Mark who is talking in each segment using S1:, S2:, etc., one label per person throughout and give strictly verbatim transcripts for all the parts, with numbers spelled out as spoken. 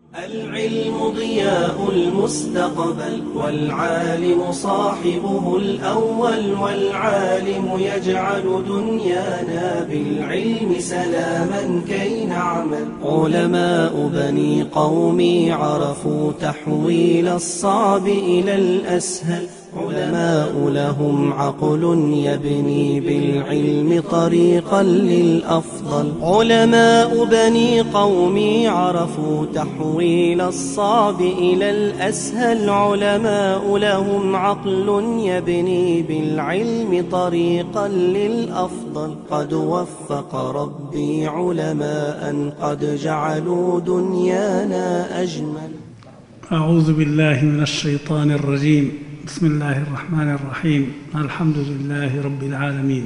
S1: العلم ضياء المستقبل والعالم صاحبه الأول، والعالم يجعل دنيانا بالعلم سلاما كي نعمل. علماء بني قومي عرفوا تحويل الصعب إلى الأسهل، علماء لهم عقل يبني بالعلم طريقا للأفضل. علماء بني قومي عرفوا تحويل الصعب إلى الأسهل، علماء لهم عقل يبني بالعلم طريقا للأفضل. قد وفق ربي علماء قد جعلوا دنيانا أجمل.
S2: أعوذ بالله من الشيطان الرجيم. بسم الله الرحمن الرحيم. الحمد لله رب العالمين،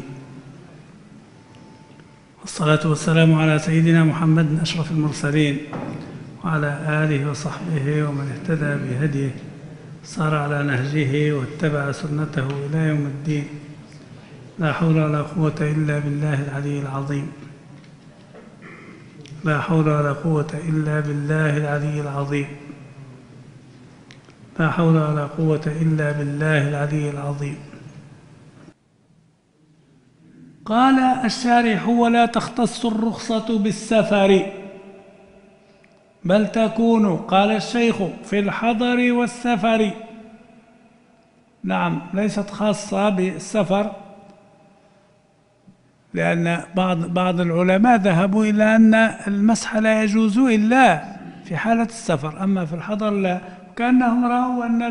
S2: والصلاة والسلام على سيدنا محمد أشرف المرسلين، وعلى آله وصحبه ومن اهتدى بهديه صار على نهجه واتبع سنته إلى يوم الدين. لا حول ولا قوة إلا بالله العلي العظيم. لا حول ولا قوة إلا بالله العلي العظيم. لا حول ولا قوة إلا بالله العلي العظيم. قال الشارح: ولا تختص الرخصة بالسفر، بل تكون، قال الشيخ، في الحضر والسفر. نعم، ليست خاصة بالسفر، لأن بعض بعض العلماء ذهبوا إلى أن المسح لا يجوز إلا في حالة السفر، أما في الحضر لا. كأنهم رأوا أن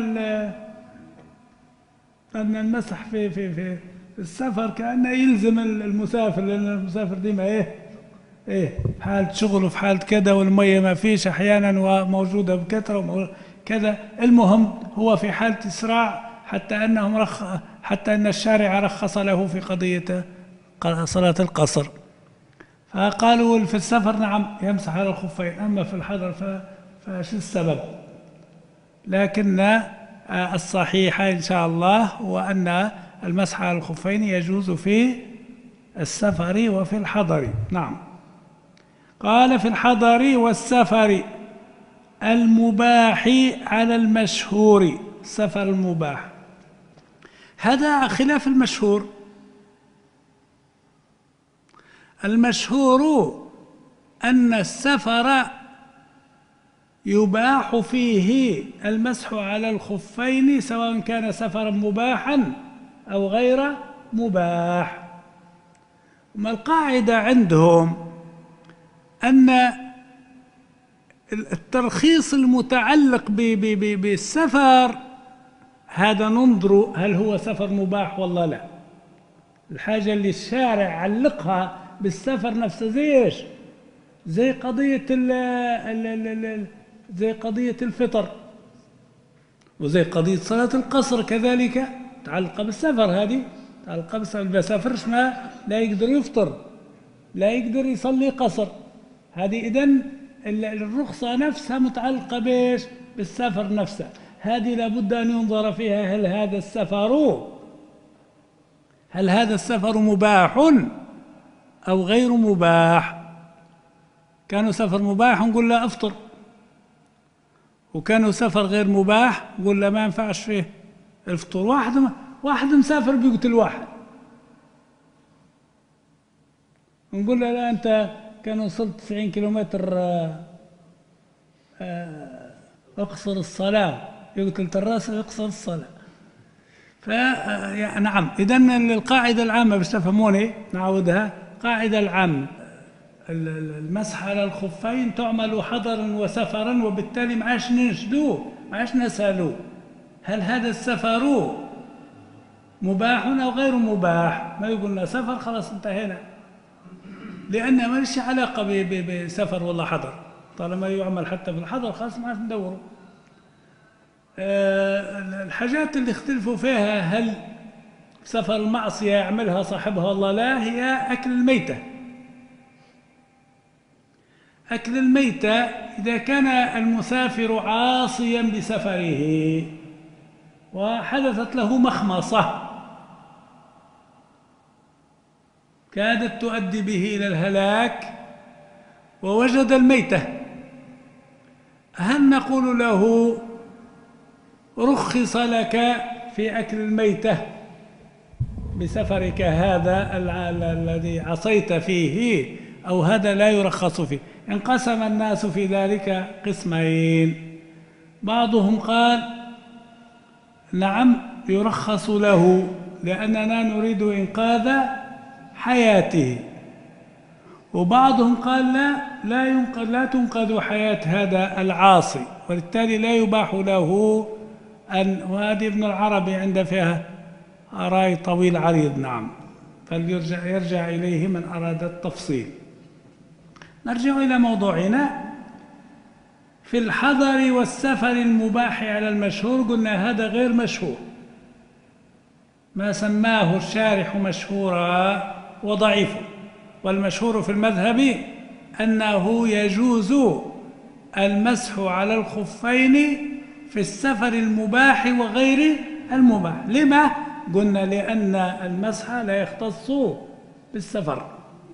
S2: أن المسح في في في السفر كأنه يلزم المسافر، لأن المسافر ديما إيه إيه في حالة شغل وفي حالة كذا، والمية ما فيش أحيانا وموجودة بكثرة كذا. المهم هو في حالة إسراع، حتى أنهم رخ حتى أن الشارع رخص له في قضية صلاة القصر. فقالوا في السفر نعم يمسح على الخفين، أما في الحضر فشو السبب؟ لكن الصحيح إن شاء الله هو أن المسح على الخفين يجوز في السفر وفي الحضر. نعم. قال: في الحضر والسفر المباح على المشهور. السفر المباح هذا خلاف المشهور. المشهور أن السفر يباح فيه المسح على الخفين، سواء كان سفرا مباحا أو غير مباح. وما القاعدة عندهم أن الترخيص المتعلق بالسفر هذا ننظر هل هو سفر مباح ولا لا. الحاجة اللي الشارع علقها بالسفر نفسه زي ايش؟ زي قضية ال ال ال زي قضية الفطر، وزي قضية صلاة القصر كذلك تعلق بالسفر. هذه تعلق بالسفر، اللي بيسافرش ما لا يقدر يفطر، لا يقدر يصلي قصر. هذه إذن الرخصة نفسها متعلقة بإيش؟ بالسفر نفسه. هذه لابد أن ينظر فيها هل هذا السفر هل هذا السفر مباح أو غير مباح. كانوا سفر مباح نقول له أفطر، وكانوا سفر غير مباح نقول له ما ينفعش فيه الفطور. واحد واحد مسافر بيقتل واحد، نقول له لا أنت كان وصلت تسعين كيلومتر اقصر الصلاة، يقتل الراس يقصر الصلاة. فنعم، إذن القاعدة العامة باش تفهموني نعودها. قاعدة العامة: المسح على الخفين تعمل حضرا وسفرا، وبالتالي ما عادش ننشدوه، ما عادش نسألوه هل هذا السفر مباح أو غير مباح. ما يقولنا سفر خلاص انتهينا، لأن ما ليش علاقة بسفر ولا حضر. طالما يعمل حتى في الحضر خلاص ما عادش ندوره. أه الحاجات اللي اختلفوا فيها هل سفر المعصية يعملها صاحبها ولا لا، هي أكل الميتة. أكل الميتة إذا كان المسافر عاصيا بسفره وحدثت له مخمصة كادت تؤدي به إلى الهلاك ووجد الميتة، نقول له رخص لك في أكل الميتة بسفرك هذا الذي عصيت فيه، أو هذا لا يرخص فيه. انقسم الناس في ذلك قسمين، بعضهم قال نعم يرخص له لأننا نريد إنقاذ حياته، وبعضهم قال لا لا ينقذ لا تنقذ حياة هذا العاصي، وبالتالي لا يباح له أن. وهذه ابن العربي عنده فيها رأي طويل عريض، نعم، فليرجع يرجع إليه من أراد التفصيل. نرجع إلى موضوعنا. في الحضر والسفر المباح على المشهور قلنا هذا غير مشهور، ما سماه الشارح مشهورا وضعيفا، والمشهور في المذهب أنه يجوز المسح على الخفين في السفر المباح وغير المباح. لما؟ قلنا لأن المسح لا يختص بالسفر،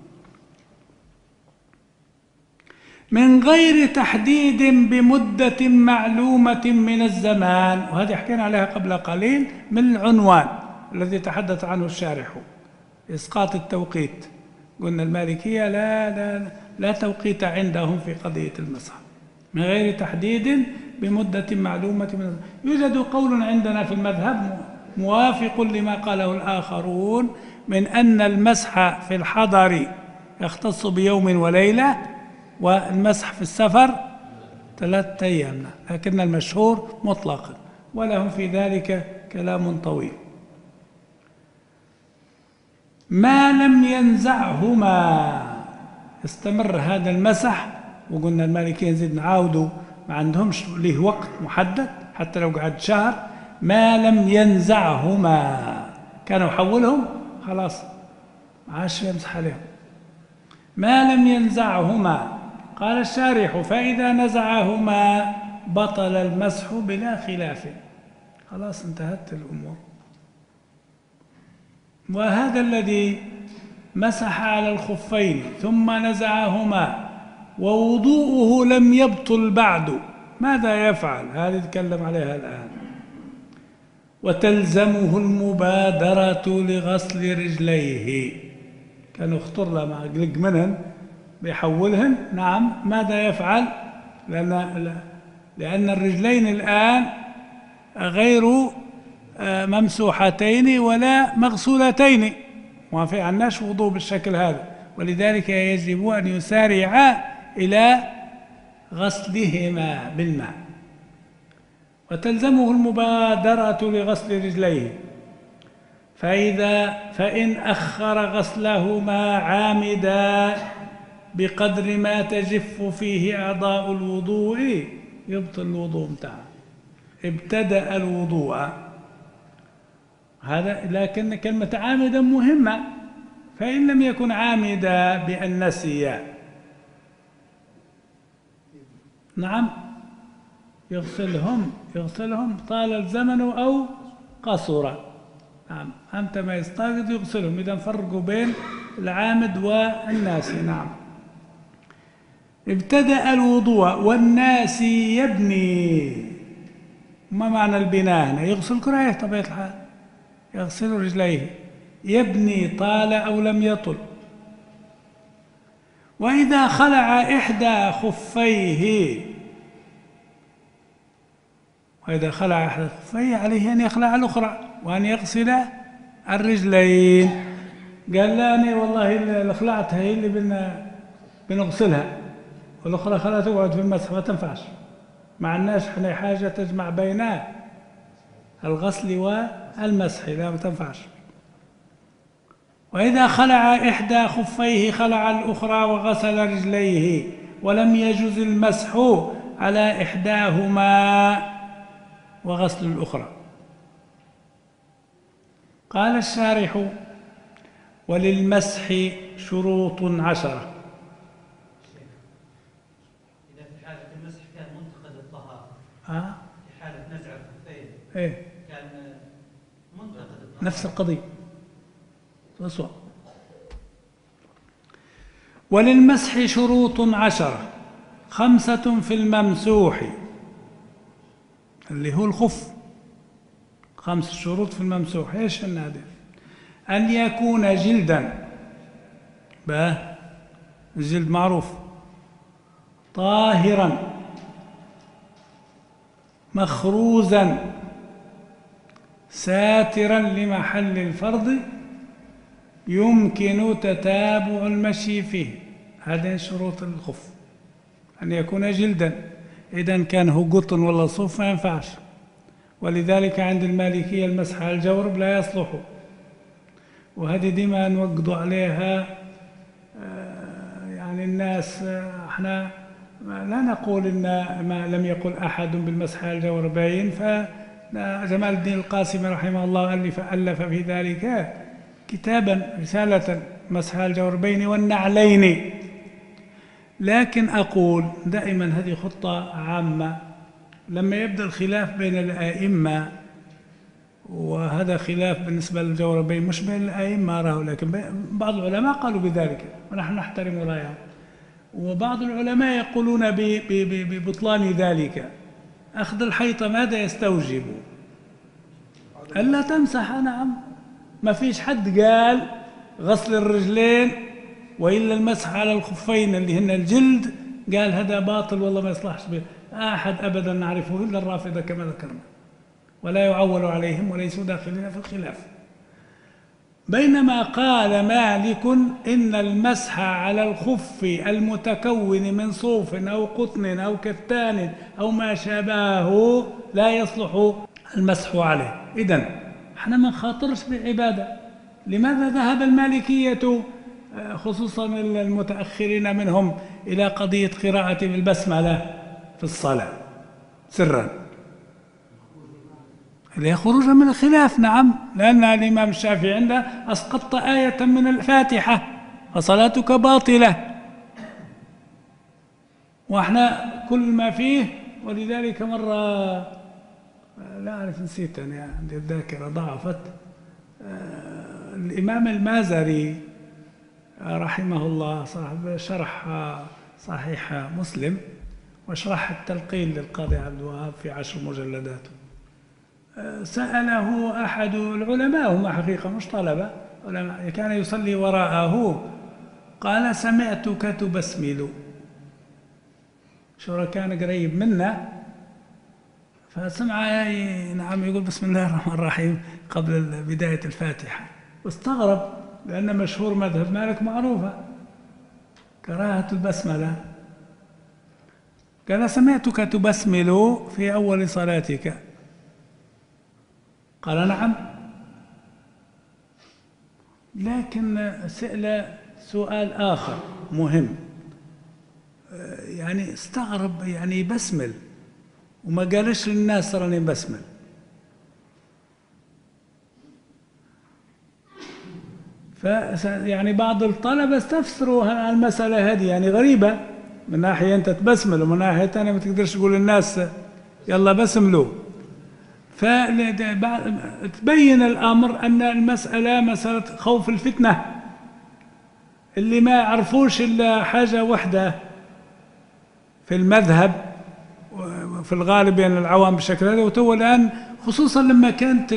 S2: من غير تحديد بمدة معلومة من الزمان، وهذه حكينا عليها قبل قليل من العنوان الذي تحدث عنه الشارح، إسقاط التوقيت. قلنا المالكية لا لا لا توقيت عندهم في قضية المسح، من غير تحديد بمدة معلومة من الزمان. يوجد قول عندنا في المذهب موافق لما قاله الآخرون من أن المسح في الحضر يختص بيوم وليلة، والمسح في السفر ثلاثة أيام، لكن المشهور مطلقا، ولهم في ذلك كلام طويل. ما لم ينزعهما استمر هذا المسح، وقلنا المالكيين نزيد نعاودوا ما عندهمش له وقت محدد، حتى لو قعد شهر ما لم ينزعهما، كانوا يحولهم خلاص ما عادش يمسح عليهم. ما لم ينزعهما، قال الشارح فإذا نزعهما بطل المسح بلا خلاف، خلاص انتهت الأمور. وهذا الذي مسح على الخفين ثم نزعهما ووضوءه لم يبطل بعد ماذا يفعل؟ هذه نتكلم عليها الآن. وتلزمه المبادرة لغسل رجليه، كانوا اخطر له ما قلق منهن بيحولهن، نعم، ماذا يفعل؟ لأن, لأن الرجلين الآن غير ممسوحتين ولا مغسولتين، وما في عناش وضوء بالشكل هذا، ولذلك يجب أن يسارع إلى غسلهما بالماء. وتلزمه المبادرة لغسل رجليه، فإذا فإن أخر غسلهما عامدا بقدر ما تجف فيه أعضاء الوضوء يبطل الوضوء متاعه. ابتدأ الوضوء، هذا لكن كلمة عامدا مهمة، فإن لم يكن عامدا بأن نسي، نعم، يغسلهم يغسلهم طال الزمن أو قصر، نعم، أمتى ما يستيقظ يغسلهم. إذا فرقوا بين العامد والناسي، نعم. ابتدأ الوضوء والناسي يبني، ما معنى البناء هنا؟ يغسل كراهيه طبيعة الحال، يغسل رجليه، يبني طال أو لم يطل. وإذا خلع إحدى خفيه، وإذا خلع إحدى خفيه عليه أن يخلع الأخرى وأن يغسل الرجلين. قال لا أنا والله اللي خلعتها هي اللي بدنا بنغسلها، والأخرى خلها تقعد في المسح، ما تنفعش، ما عندناش احنا حاجة تجمع بين الغسل والمسح، لا ما تنفعش. وإذا خلع إحدى خفيه خلع الأخرى وغسل رجليه، ولم يجز المسح على إحداهما وغسل الأخرى. قال الشارح وللمسح شروط عشرة.
S3: إذا في حالة المسح كان منتقد الطهارة،
S2: آه؟
S3: في حالة نزع الخفين
S2: إيه؟
S3: كان منتقد الطهارة،
S2: نفس القضية. أسوأ. وللمسح شروط عشرة، خمسة في الممسوح اللي هو الخف. خمس شروط في الممسوح، ايش هذه؟ أن يكون جلدا، بقى الجلد معروف، طاهرا مخروزا ساترا لمحل الفرض يمكن تتابع المشي فيه. هذه شروط الخف، أن يكون جلدا. إذا كان هو قطن ولا صوف ما ينفعش. ولذلك عند المالكية المسح على الجورب لا يصلح، وهذه ديما نوقضوا عليها. يعني الناس احنا لا نقول ان ما لم يقل احد بالمسح على الجوربين، فجمال الدين القاسمي رحمه الله الف الف في ذلك كتابا رسالة مسح على الجوربين والنعلين. لكن اقول دائما هذه خطة عامة، لما يبدأ الخلاف بين الائمة، وهذا خلاف بالنسبة للجوربين مش بين الائمة أراه، لكن بعض العلماء قالوا بذلك ونحن نحترم رأيهم، وبعض العلماء يقولون ببطلان ذلك. أخذ الحيطة ماذا يستوجب؟ ألا تمسح. نعم، ما فيش حد قال غسل الرجلين وإلا المسح على الخفين اللي هن الجلد قال هذا باطل والله ما يصلحش به أحد أبدا نعرفه إلا الرافضة كما ذكرنا، ولا يعول عليهم وليسوا داخلين في الخلاف. بينما قال مالك إن المسح على الخف المتكون من صوف أو قطن أو كتان أو ما شابهه لا يصلح المسح عليه. إذن احنا ما نخاطرش بعبادة. لماذا ذهب المالكية خصوصا المتأخرين منهم إلى قضية قراءة بالبسملة في الصلاة سرا؟ اللي خروجا من الخلاف. نعم، لأن الإمام الشافعي عنده أسقطت آية من الفاتحة فصلاتك باطلة، وإحنا كل ما فيه. ولذلك مرة لا أعرف نسيت أنا عندي الذاكرة ضعفت، الإمام المازري رحمه الله صاحب شرح صحيح مسلم وشرح التلقين للقاضي عبد الوهاب في عشر مجلدات، سأله أحد العلماء، هم حقيقة مش طلبة علماء، كان يصلي وراءه، قال سمعتك تبسمل. شو كان قريب منا فسمع نعم يقول بسم الله الرحمن الرحيم قبل بداية الفاتحة، واستغرب لأن مشهور مذهب مالك معروفة كراهة البسملة. قال سمعتك تبسمل في أول صلاتك، قال نعم. لكن سأل سؤال آخر مهم، يعني استغرب يعني بسمل وما قالش للناس راني بسمل. ف يعني بعض الطلبة استفسروا المسألة هذه، يعني غريبة من ناحية أنت تبسمل ومن ناحية ثانية ما تقدرش تقول للناس يلا بسملوا. فتبين الأمر أن المسألة مسألة خوف الفتنة، اللي ما يعرفوش إلا حاجة واحدة في المذهب وفي الغالب يعني العوام بشكل هذا. وتو الآن خصوصا لما كانت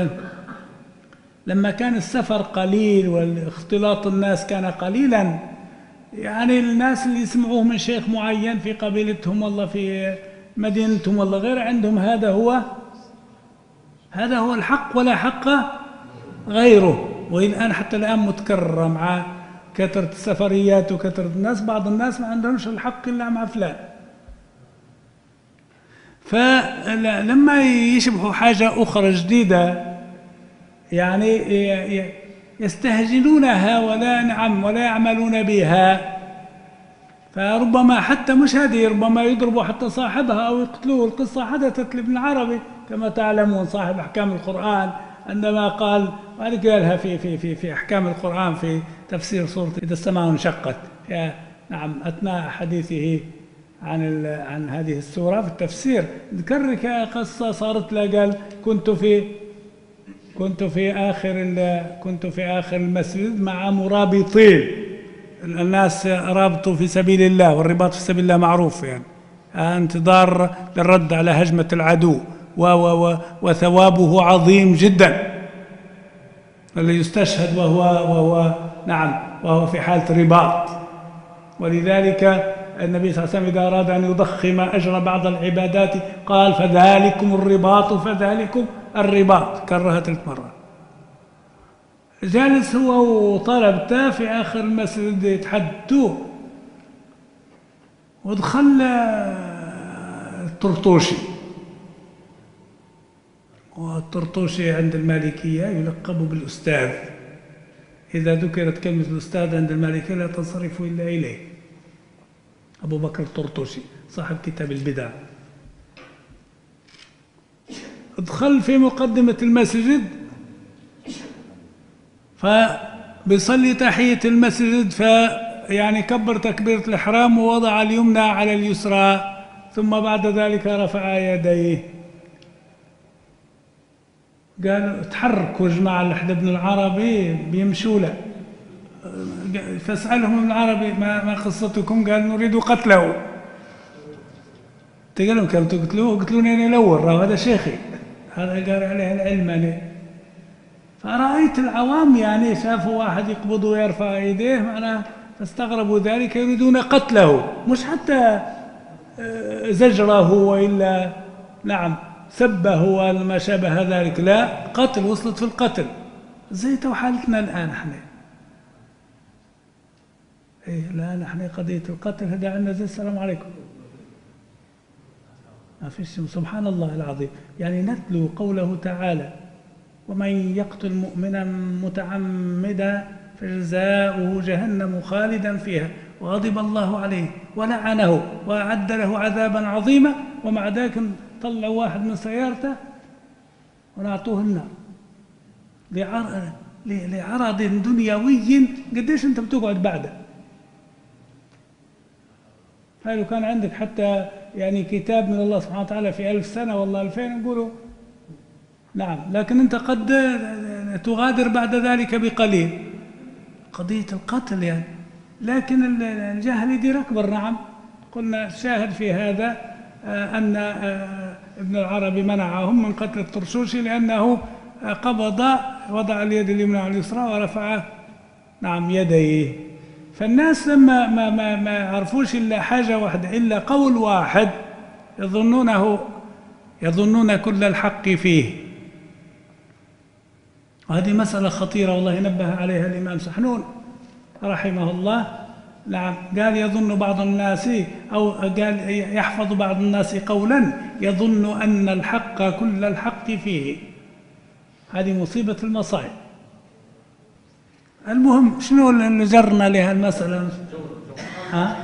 S2: لما كان السفر قليل والاختلاط الناس كان قليلا، يعني الناس اللي يسمعوه من شيخ معين في قبيلتهم والله في مدينتهم والله غير عندهم، هذا هو هذا هو الحق ولا حق غيره. والآن حتى الآن متكرر مع كثرة السفريات وكثرة الناس، بعض الناس ما عندهمش الحق إلا مع فلان. فلما يشبهوا حاجة أخرى جديدة يعني يستهجنونها ولا نعم ولا يعملون بها، فربما حتى مش هذه، ربما يضربوا حتى صاحبها أو يقتلوه. القصة حدثت لابن العربي كما تعلمون صاحب أحكام القرآن، عندما قال وهذه قالها في في في في أحكام القرآن في تفسير سورة إذا السماء انشقت، نعم أثناء حديثه عن عن هذه السورة في التفسير ذكر قصة صارت له، قال كنت في كنت في آخر كنت في آخر المسجد مع مرابطين، الناس رابطوا في سبيل الله، والرباط في سبيل الله معروف يعني انتظار للرد على هجمة العدو، وثوابه عظيم جدا. اللي يستشهد وهو وهو نعم وهو في حالة رباط. ولذلك النبي صلى الله عليه وسلم إذا أراد أن يضخم أجر بعض العبادات قال فذلكم الرباط فذلكم الرباط، كررها ثلاث مرات. جالس هو وطلبته في آخر المسجد يتحدثوا، ودخل الطرطوشي، والطرطوشي عند المالكية يلقب بالأستاذ، إذا ذكرت كلمة الأستاذ عند المالكية لا تنصرف إلا إليه، أبو بكر الطرطوشي صاحب كتاب البدع. ادخل في مقدمة المسجد فبيصلي تحية المسجد، فيعني كبر تكبيرة الإحرام ووضع اليمنى على اليسرى، ثم بعد ذلك رفع يديه. قالوا تحركوا جماعة لحد ابن العربي بيمشوا له، فاسألهم ابن العربي ما, ما قصتكم؟ قال نريد قتله. قال لهم كم تقتلوه؟ قتلوني أنا الأول، هذا شيخي، هذا قال عليه العلم أنا. فرأيت العوام يعني شافوا واحد يقبض ويرفع يديه معناه فاستغربوا ذلك، يريدون قتله، مش حتى زجره وإلا نعم سبه وما شابه ذلك، لا قتل، وصلت في القتل زي تو حالتنا الآن. احنا إيه الآن احنا قضية القتل هذا عندنا زي السلام عليكم ما فيش. سبحان الله العظيم، يعني نتلو قوله تعالى ومن يقتل مؤمنا متعمدا فجزاؤه جهنم خالدا فيها وغضب الله عليه ولعنه وأعد له عذابا عظيما، ومع ذلك طلعوا واحد من سيارته ونعطوه النار لعرض دنيوي. قديش انت بتقعد بعده؟ هاي لو كان عندك حتى يعني كتاب من الله سبحانه وتعالى في ألف سنة والله ألفين نقولوا نعم، لكن أنت قد تغادر بعد ذلك بقليل. قضية القتل يعني، لكن الجهل يدير أكبر. نعم قلنا شاهد في هذا أن ابن العربي منعهم من قتل الطرشوشي لأنه قبض وضع اليد اليمنى على اليسرى ورفع نعم يديه. فالناس لما ما ما ما يعرفوش إلا حاجة واحدة، إلا قول واحد يظنونه يظنون كل الحق فيه. وهذه مسألة خطيرة والله نبه عليها الإمام سحنون رحمه الله. نعم قال يظن بعض الناس أو قال يحفظ بعض الناس قولا يظن أن الحق كل الحق فيه. هذه مصيبة المصائب. المهم شنو اللي جرنا لها المسألة؟ ها؟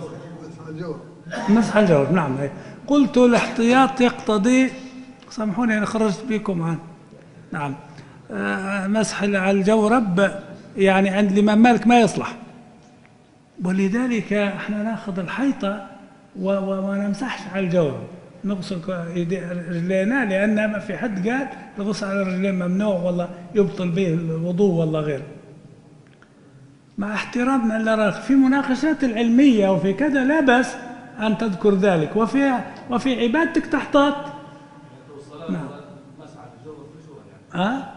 S2: مسح الجورب. نعم قلت الاحتياط يقتضي، سامحوني أنا خرجت بكم عن نعم آه مسح على الجورب يعني عند الإمام مالك ما يصلح، ولذلك احنا ناخذ الحيطة وما نمسحش على الجورب، نغسل رجلينا، لأن ما في حد قال الغسل على الرجلين ممنوع والله يبطل به الوضوء والله غيره. مع احترامنا للرأي في مناقشات العلمية وفي كذا لا بأس أن تذكر ذلك، وفي وفي عبادتك تحتاط. نعم. ها؟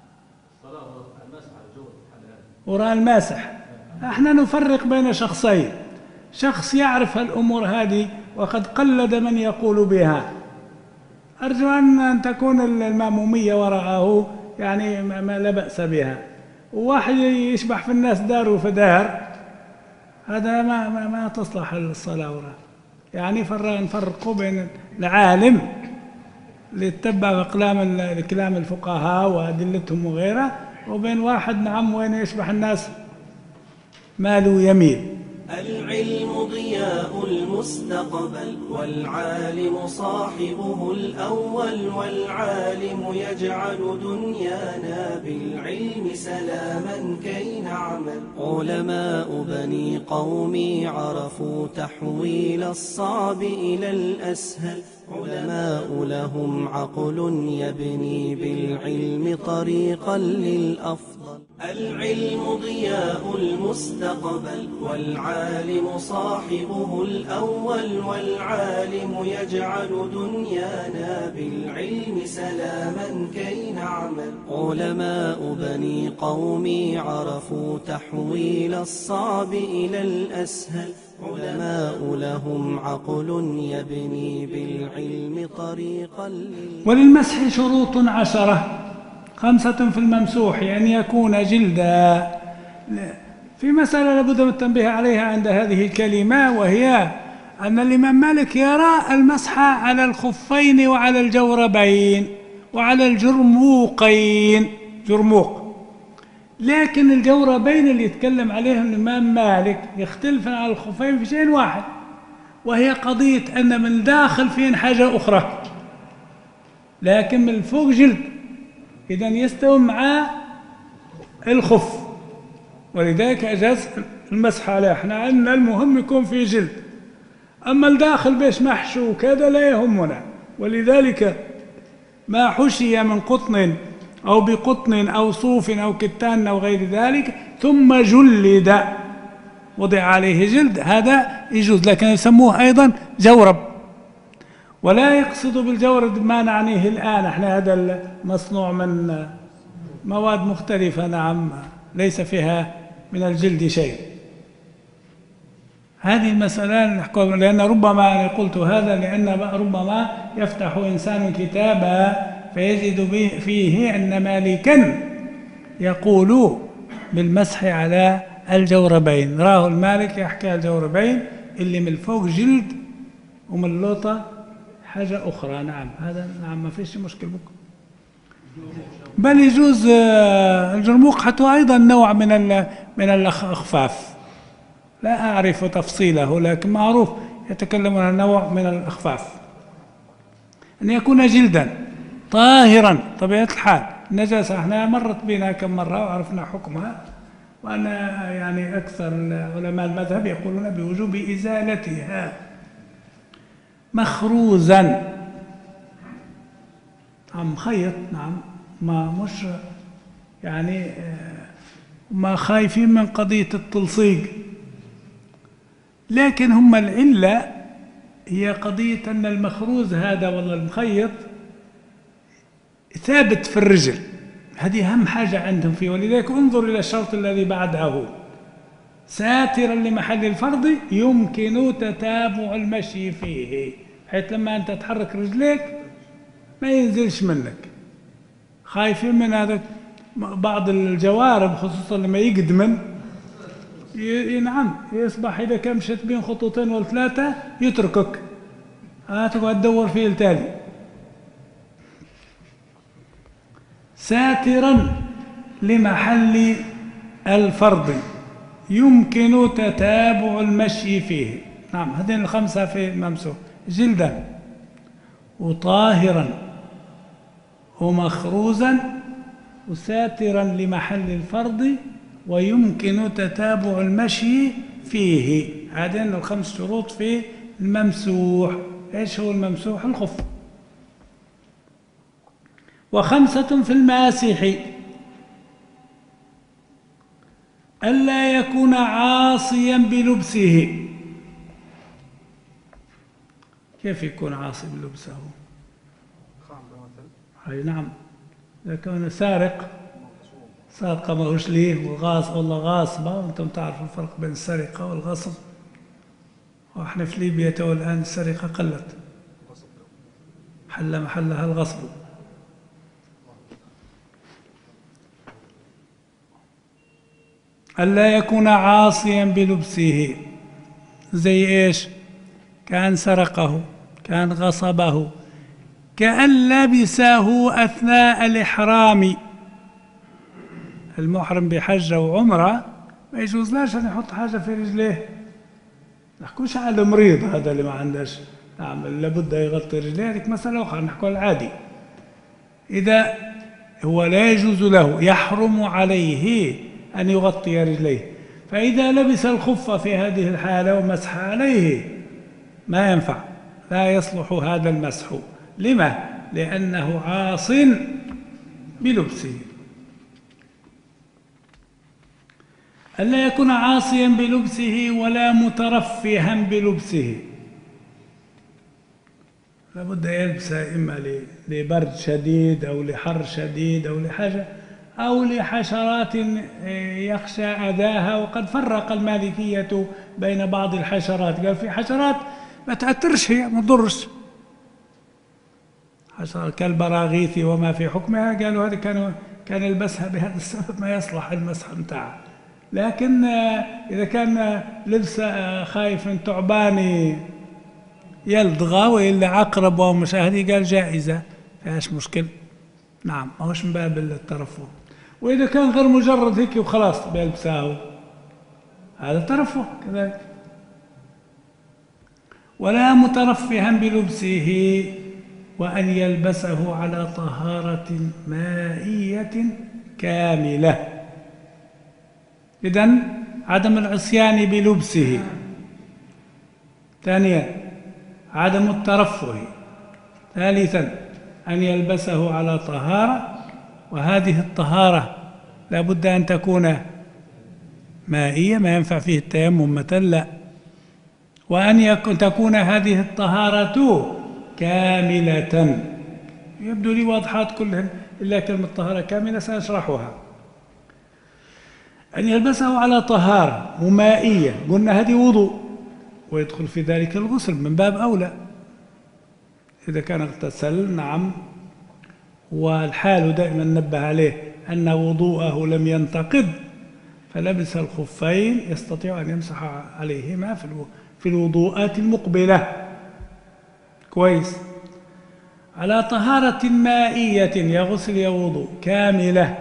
S2: وراء الماسح. احنا نفرق بين شخصين، شخص يعرف الأمور هذه وقد قلد من يقول بها، أرجو أن تكون المامومية وراءه يعني ما لا بأس بها. وواحد يشبح في الناس دار وفدار، هذا ما ما, ما تصلح الصلاة وراء. يعني نفرقوا بين العالم اللي يتبع أقلام كلام الفقهاء وأدلتهم وغيرها، وبين واحد نعم وين يشبح الناس ماله يميل.
S1: العلم ضياء المستقبل، والعالم صاحبه الأول، والعالم يجعل دنيانا بالعلم سلاما كي نعمل. علماء بني قومي عرفوا تحويل الصعب إلى الأسهل، علماء لهم عقل يبني بالعلم طريقا للأفضل. العلم ضياء المستقبل والعالم صاحبه الأول، والعالم يجعل دنيانا بالعلم سلاما كي نعمل. علماء بني قومي عرفوا تحويل الصعب إلى الأسهل، علماء لهم عقل يبني بالعلم طريقا.
S2: وللمسح شروط عشرة، خمسة في الممسوح أن يكون جلدا. في مسألة لابد من التنبيه عليها عند هذه الكلمة، وهي أن الإمام مالك يرى المسح على الخفين وعلى الجوربين وعلى الجرموقين، جرموق. لكن الجوربين اللي يتكلم عليهم الإمام مالك يختلف عن الخفين في شيء واحد، وهي قضية أن من داخل فين حاجة أخرى، لكن من فوق جلد، إذا يستوي مع الخف، ولذلك أجاز المسح عليه. احنا عندنا المهم يكون في جلد، أما الداخل بيش محشو وكذا لا يهمنا. ولذلك ما حشي من قطن أو بقطن أو صوف أو كتان أو غير ذلك ثم جلد وضع عليه جلد، هذا يجوز، لكن يسموه أيضا جورب. ولا يقصد بالجورب ما نعنيه الآن، احنا هذا المصنوع من مواد مختلفة، نعم، ليس فيها من الجلد شيء. هذه المسألة نحكم، لأن ربما أنا قلت هذا لأن ربما يفتح إنسان كتابا فيجد فيه أن مالكا يقول بالمسح على الجوربين. راه المالك يحكي الجوربين اللي من فوق جلد ومن اللوطة حاجة أخرى. نعم، هذا نعم ما فيش مشكل بكم. بل يجوز الجرموق حتى أيضا نوع من من الأخفاف، لا أعرف تفصيله لكن معروف يتكلمون عن نوع من الأخفاف. أن يكون جلدا طاهرا طبيعة الحال. النجاسة احنا مرت بنا كم مرة وعرفنا حكمها، وأنا يعني أكثر علماء المذهب يقولون بوجوب إزالتها. مخروزا، نعم مخيط، نعم، ما مش يعني ما خايفين من قضية التلصيق، لكن هم العلة هي قضية أن المخروز هذا والله المخيط ثابت في الرجل، هذه أهم حاجة عندهم فيه. ولذلك انظر إلى الشرط الذي بعده: ساترا لمحل الفرض يمكن تتابع المشي فيه، حيث لما أنت تحرك رجليك ما ينزلش منك. خايفين من هذا بعض الجوارب خصوصا لما يقدمن، نعم يصبح إذا كان مشيت بين خطوتين ولا ثلاثة يتركك، هتقعد تدور فيه التالي. ساترا لمحل الفرض يمكن تتابع المشي فيه. نعم، هذين الخمسة في الممسوح: جلدا وطاهرا ومخروزا وساترا لمحل الفرض ويمكن تتابع المشي فيه. هذين الخمس شروط في الممسوح. ايش هو الممسوح؟ الخف. وخمسة في الماسح: ألا يكون عاصيا بلبسه. كيف يكون عاصي بلبسه؟ أي نعم، إذا كان سارق، سارقة ما هوش ليه، والغاصب والله غاصبة، وأنتم تعرفوا الفرق بين السرقة والغصب. وإحنا في ليبيا تو الآن السرقة قلت، حل محلها الغصب. ألا يكون عاصيا بلبسه، زي إيش؟ كان سرقه، كان غصبه، كأن لبسه أثناء الإحرام. المحرم بحجة وعمرة ما يجوز لاش أن يحط حاجة في رجليه. نحكوش على المريض هذا اللي ما عندهش، نعم لابد يغطي رجليه، هذيك مسألة أخرى، نحكو العادي. إذا هو لا يجوز له، يحرم عليه أن يغطي رجليه، فإذا لبس الخف في هذه الحالة ومسح عليه ما ينفع، لا يصلح هذا المسح. لما؟ لأنه عاص بلبسه. ألا يكون عاصيا بلبسه ولا مترفها بلبسه، لابد يلبس إما لبرد شديد أو لحر شديد أو لحاجة أو لحشرات يخشى أذاها. وقد فرق المالكية بين بعض الحشرات، قال في حشرات ما تأثرش، هي ما تضرش، حشرة كالبراغيث وما في حكمها، قالوا هذه كانوا كان يلبسها بهذا السبب ما يصلح المسح متاعها. لكن إذا كان لبس خايف من تعبان يلدغى وإلا عقرب ومش هذه، قال جائزة فيهاش مشكل. نعم، ما هوش من باب الترفه. وإذا كان غير مجرد هيك وخلاص بيلبسه، هذا ترفه كذلك. ولا مترفها بلبسه، وأن يلبسه على طهارة مائية كاملة. إذن عدم العصيان بلبسه. ثانيا عدم الترفه. ثالثا أن يلبسه على طهارة، وهذه الطهارة لا بد أن تكون مائية، ما ينفع فيه التيمم مثلا، لا. وأن يكون تكون هذه الطهارة كاملة. يبدو لي واضحات كلهن، إلا كلمة طهارة كاملة سأشرحها. أن يلبسه على طهارة ومائية، قلنا هذه وضوء، ويدخل في ذلك الغسل من باب أولى إذا كان اغتسل. نعم، والحال دائما نبه عليه أن وضوءه لم ينتقض، فلبس الخفين يستطيع أن يمسح عليهما في الوضوءات المقبلة. كويس. على طهارة مائية، يا غسل يا وضوء، كاملة.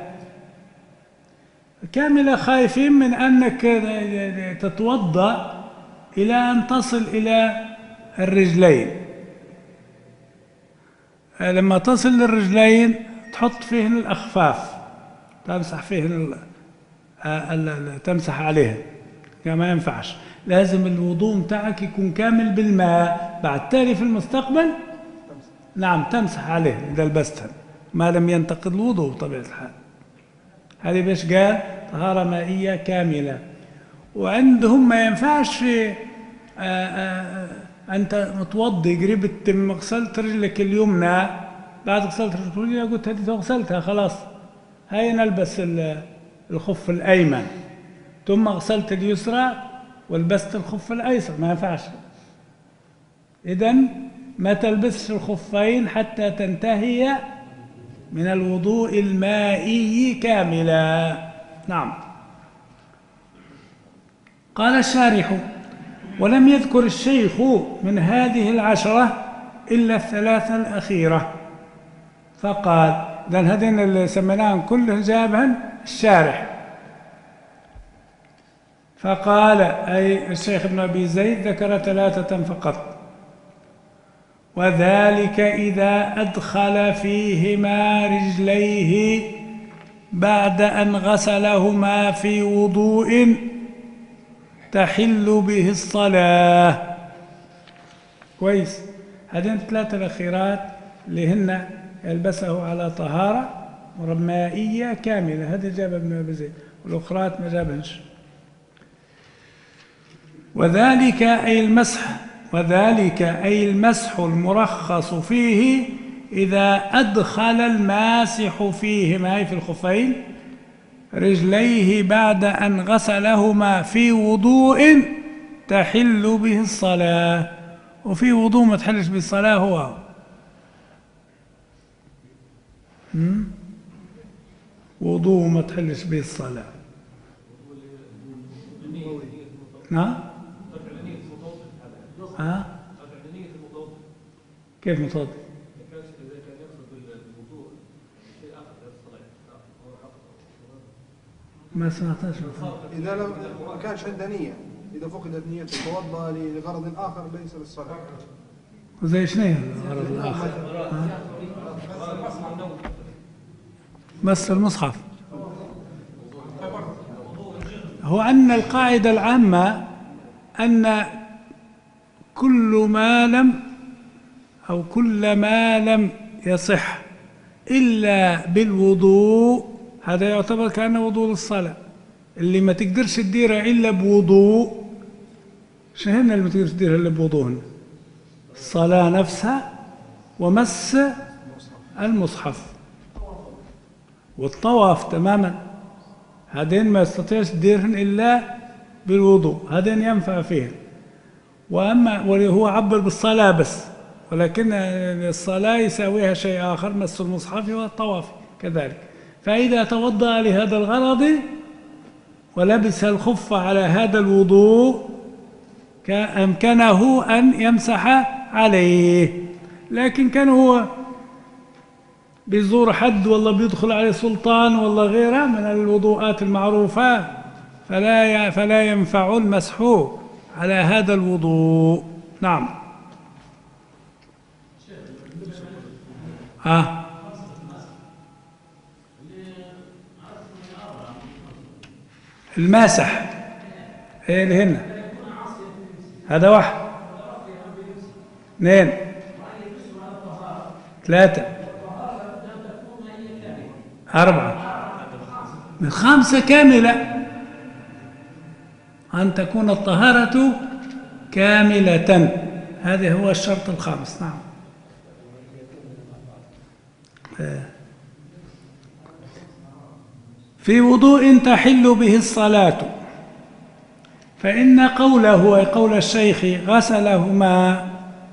S2: كاملة خايفين من أنك تتوضأ إلى أن تصل إلى الرجلين، لما تصل للرجلين تحط فيهن الأخفاف، تمسح فيهن تمسح عليهن، ما ينفعش. لازم الوضوء متاعك يكون كامل بالماء، بعد تالي في المستقبل نعم تمسح عليه إذا لبستها، ما لم ينتقض الوضوء بطبيعة الحال. هذه باش قال طهارة مائية كاملة. وعندهم ما ينفعش في أنت متوضي قريب تتم، غسلت رجلك اليمنى، بعد غسلت رجلك اليمنى قلت هذه غسلتها خلاص، هاي نلبس الخف الأيمن، ثم غسلت اليسرى ولبست الخف الأيسر، ما ينفعش. إذن ما تلبسش الخفين حتى تنتهي من الوضوء المائي كاملا. نعم. قال الشارح: ولم يذكر الشيخ من هذه العشرة إلا الثلاثة الأخيرة، فقال، إذن هذين اللي سميناهم كلهم جابهن الشارح، فقال أي الشيخ ابن أبي زيد ذكر ثلاثة فقط: وذلك إذا أدخل فيهما رجليه بعد أن غسلهما في وضوء تحل به الصلاة. كويس. هذين الثلاثة الأخيرات اللي هن يلبسه على طهارة مائية كاملة، هذا جاب ابن أبي زيد، والأخرات ما جابهنش. وذلك أي المسح وذلك أي المسح المرخص فيه إذا أدخل الماسح فيهما، أي في الخفين، رجليه بعد أن غسلهما في وضوء تحل به الصلاة. وفي وضوء ما تحلش به الصلاة هو وضوء ما تحلش به الصلاة. نعم. ها؟ كيف متوضئ؟ ما سمعتش.
S4: إذا لم ما كانش عنده نية، إذا فقدت نيته توضأ لغرض آخر ليس للصلاة.
S2: وزي شنو الغرض الآخر؟ مس المصحف. هو أن القاعدة العامة أن كل ما لم أو كل ما لم يصح إلا بالوضوء هذا يعتبر كأنه وضوء للصلاة، اللي ما تقدرش تديرها إلا بوضوء. شو هن اللي ما تقدرش تديرها إلا بوضوء؟ الصلاة نفسها ومس المصحف والطواف تماما، هذين ما يستطيعش تديرهن إلا بالوضوء، هذين ينفع فيهن. وأما وهو عبر بالصلاة بس، ولكن الصلاة يساويها شيء آخر، مس المصحف والطواف كذلك. فإذا توضأ لهذا الغرض ولبس الخف على هذا الوضوء أمكنه أن يمسح عليه. لكن كان هو بيزور حد والله بيدخل عليه سلطان والله غيرها من الوضوءات المعروفة، فلا فلا ينفع المسح على هذا الوضوء. نعم. آه. الماسح ايه اللي هنا؟ هذا واحد، اثنين، ثلاثة، أربعة، من خمسة كاملة، أن تكون الطهارة كاملة، هذا هو الشرط الخامس. نعم. في وضوء تحل به الصلاة، فإن قوله أي قول الشيخ غسلهما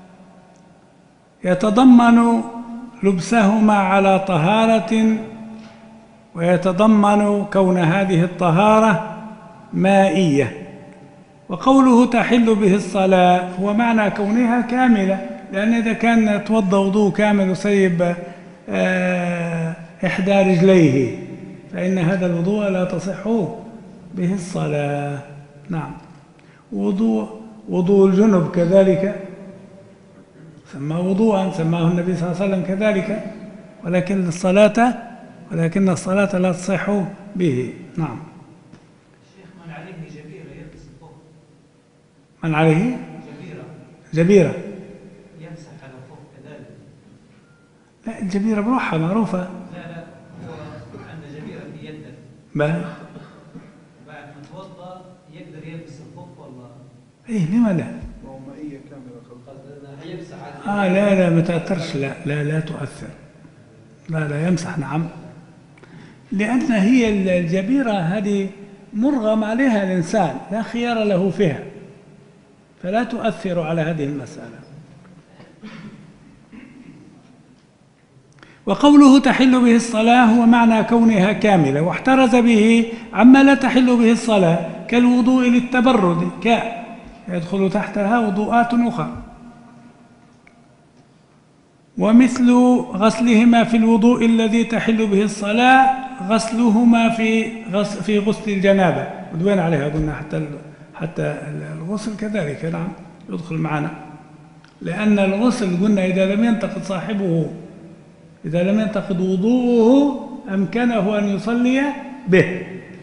S2: يتضمن لبسهما على طهارة، ويتضمن كون هذه الطهارة مائية. وقوله تحل به الصلاة هو معنى كونها كاملة، لأن إذا كان توضأ وضوء كامل وسيب إحدى رجليه فإن هذا الوضوء لا تصح به الصلاة. نعم. وضوء وضوء الجنب كذلك سماه وضوءا، سماه النبي صلى الله عليه وسلم كذلك، ولكن الصلاة ولكن الصلاة لا تصح به. نعم.
S3: الشيخ من عليه جبيرة يلبس الخف.
S2: من عليه
S3: جبيرة
S2: جبيرة
S3: يمسح على الخف كذلك.
S2: لا، الجبيرة بروحها معروفة.
S3: لا لا، هو عنده جبيرة في يده،
S2: ما
S3: بعد ما توضأ يقدر يلبس الخف والله.
S2: إيه لما لا؟
S4: وهو مائية كاملة خلق.
S3: هيمسح على
S2: آه لا لا ما تأثرش، لا لا لا تؤثر، لا لا يمسح. نعم. لأن هي الجبيرة هذه مرغم عليها الإنسان، لا خيار له فيها، فلا تؤثر على هذه المسألة. وقوله تحل به الصلاة هو معنى كونها كاملة، واحترز به عما لا تحل به الصلاة كالوضوء للتبرد، ك يدخل تحتها وضوءات أخرى. ومثل غسلهما في الوضوء الذي تحل به الصلاة غسلهما في غسل في غسل الجنابة، ودوين عليها قلنا حتى حتى الغسل كذلك. نعم يدخل معنا، لأن الغسل قلنا إذا لم ينتقد صاحبه، إذا لم ينتقد وضوءه أمكنه أن يصلي به.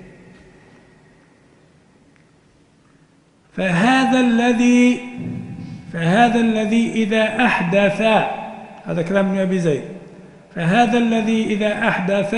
S2: فهذا الذي فهذا الذي إذا أحدث، هذا كلام ابن أبي زيد، فهذا الذي إذا أحدث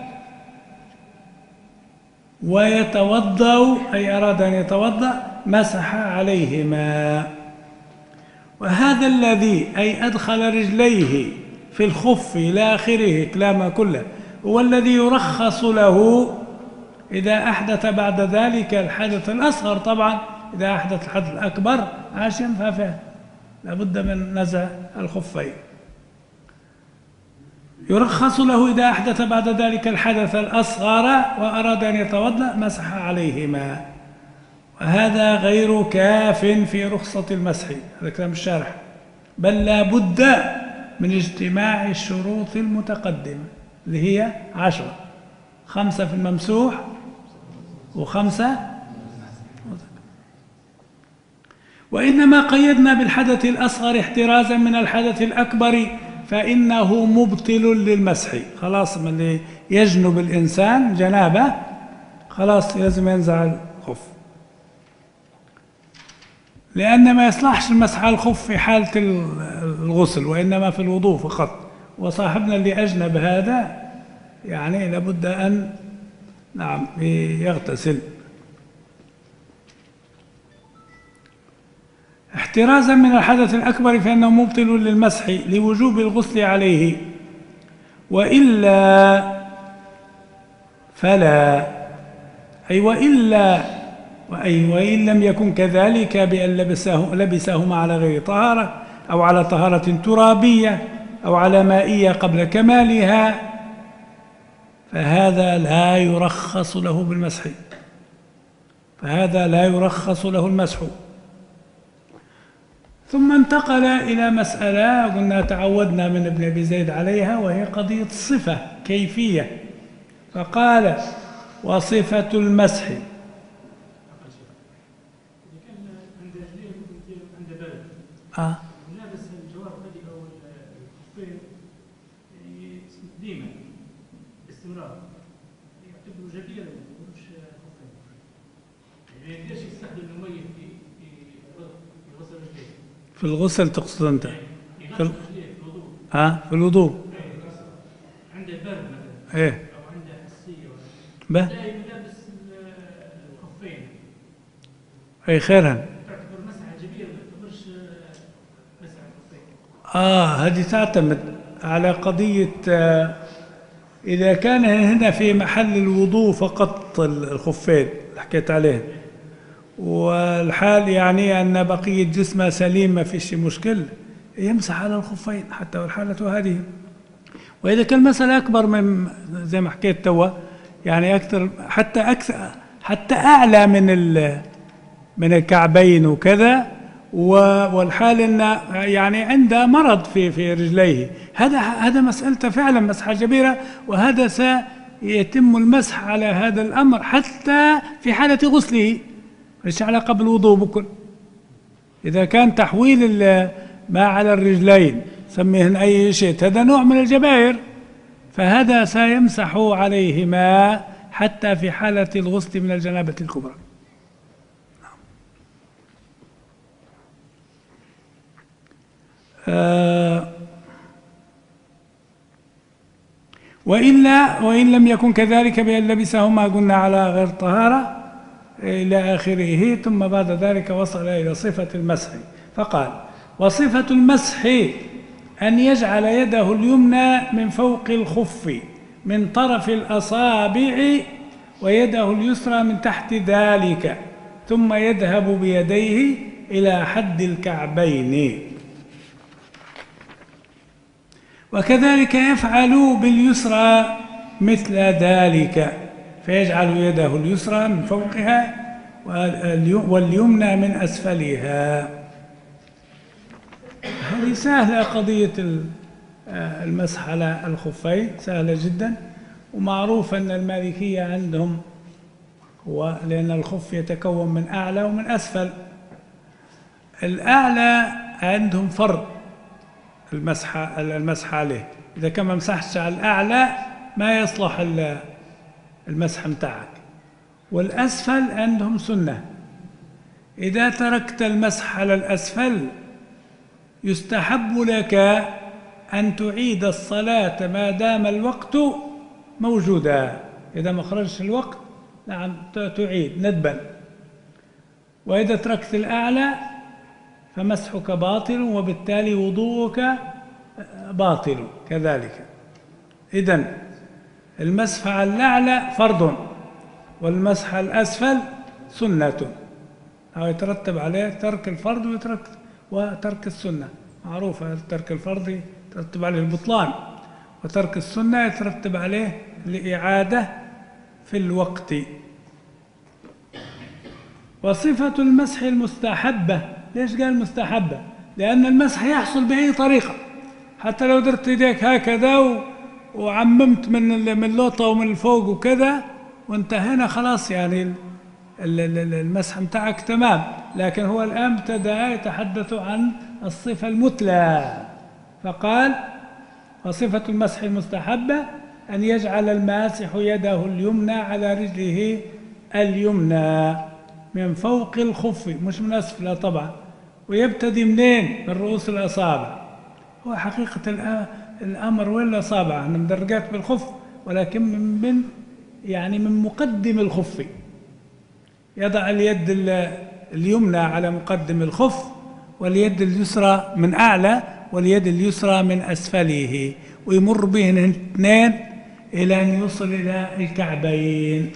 S2: ويتوضأ أي أراد أن يتوضأ مسح عليهما. وهذا الذي أي أدخل رجليه في الخف إلى آخره كلامه كله هو الذي يرخص له إذا أحدث بعد ذلك الحدث الأصغر. طبعا إذا أحدث الحدث الأكبر عاش ينفع فيه، لابد من نزع الخفين. يرخص له إذا أحدث بعد ذلك الحدث الأصغر وأراد أن يتوضأ مسح عليهما. وهذا غير كاف في رخصة المسح، هذا كلام الشارح، بل لا بد من اجتماع الشروط المتقدمة اللي هي عشرة، خمسة في الممسوح وخمسة. وإنما قيدنا بالحدث الأصغر احترازا من الحدث الأكبر فإنه مبطل للمسح. خلاص من اللي يجنب الإنسان جنابه خلاص لازم ينزع الخف، لأن ما يصلحش المسح على الخف في حالة الغسل، وإنما في الوضوء فقط. وصاحبنا اللي أجنب هذا يعني لابد أن نعم يغتسل. احترازا من الحدث الأكبر فإنه مبطل للمسح لوجوب الغسل عليه، وإلا فلا، أي وإلا وأي وإن لم يكن كذلك بأن لبسه لبسهما على غير طهارة أو على طهارة ترابية أو على مائية قبل كمالها، فهذا لا يرخص له بالمسح، فهذا لا يرخص له المسح. ثم انتقل إلى مسألة قلنا تعودنا من ابن أبي زيد عليها، وهي قضية الصفة كيفية، فقال وصفة المسح. آه.
S5: لابس الجوار بدي او الخفين ديما باستمرار يعتبروا جديرا ما يقولوش خفين. يعني ليش يستخدم المي في في غسل رجليه؟
S2: في الغسل تقصد أنت؟
S5: في
S2: في ال...
S5: الوضوء.
S2: آه في الوضوء.
S5: عنده برد مثلا.
S2: إيه.
S5: او عنده حساسيه ولا.
S2: به.
S5: دائما لابس الخفين.
S2: أي خيرا.
S5: تعتبر مسحه جبيره ما تعتبرش مسحه خفين.
S2: آه هذه تعتمد على قضية آه إذا كان هنا في محل الوضوء فقط الخفين اللي حكيت عليه، والحال يعني أن بقية جسمه سليم ما فيش مشكلة، يمسح على الخفين حتى والحالة هذه. وإذا كان مسألة أكبر من زي ما حكيت توا، يعني أكثر حتى أكثر حتى أعلى من من الكعبين وكذا، والحال أن يعني عنده مرض في في رجليه، هذا هذا مسألته فعلا مسحة جبيرة، وهذا سيتم المسح على هذا الأمر حتى في حالة غسله، ليش علاقة بالوضوء بكل. إذا كان تحويل ما على الرجلين سميهن أي شيء هذا نوع من الجبائر، فهذا سيمسح عليهما حتى في حالة الغسل من الجنابة الكبرى. آه وإلا وإن لم يكن كذلك بأن لبسهما قلنا على غير طهارة إلى آخره. ثم بعد ذلك وصل إلى صفة المسح فقال وصفة المسح أن يجعل يده اليمنى من فوق الخف من طرف الأصابع ويده اليسرى من تحت ذلك، ثم يذهب بيديه إلى حد الكعبين، وكذلك يفعل باليسرى مثل ذلك، فيجعل يده اليسرى من فوقها واليمنى من أسفلها. هذه سهلة قضية المسح على الخفين، سهلة جدا، ومعروف أن المالكية عندهم هو لأن الخف يتكون من أعلى ومن أسفل. الأعلى عندهم فرض المسح المسح عليه، إذا كان ما مسحتش على الأعلى ما يصلح المسح متاعك. والأسفل عندهم سنة، إذا تركت المسح على الأسفل يستحب لك أن تعيد الصلاة ما دام الوقت موجودا، إذا ما خرجش الوقت نعم تعيد ندبا. وإذا تركت الأعلى فمسحك باطل وبالتالي وضوءك باطل كذلك. إذن المسح على الأعلى فرض والمسح على الأسفل سنة، أو يترتب عليه ترك الفرض ويترك وترك السنة، معروفة ترك الفرض يترتب عليه البطلان، وترك السنة يترتب عليه الإعادة في الوقت. وصفة المسح المستحبة، ليش قال مستحبة؟ لأن المسح يحصل بأي طريقة، حتى لو درت يديك هكذا و... وعممت من من اللوطة ومن الفوق وكذا وانتهينا خلاص، يعني المسح متاعك تمام. لكن هو الآن ابتدأ يتحدث عن الصفة المثلى، فقال وصفة المسح المستحبة أن يجعل الماسح يده اليمنى على رجله اليمنى من فوق الخف مش من أسفل طبعا، ويبتدي منين؟ من رؤوس الأصابع. هو حقيقة الأمر ولا أصابع، احنا مدرجات بالخف، ولكن من يعني من مقدم الخف، يضع اليد اليمنى على مقدم الخف واليد اليسرى من أعلى واليد اليسرى من أسفله، ويمر بهن الاثنين إلى أن يوصل إلى الكعبين.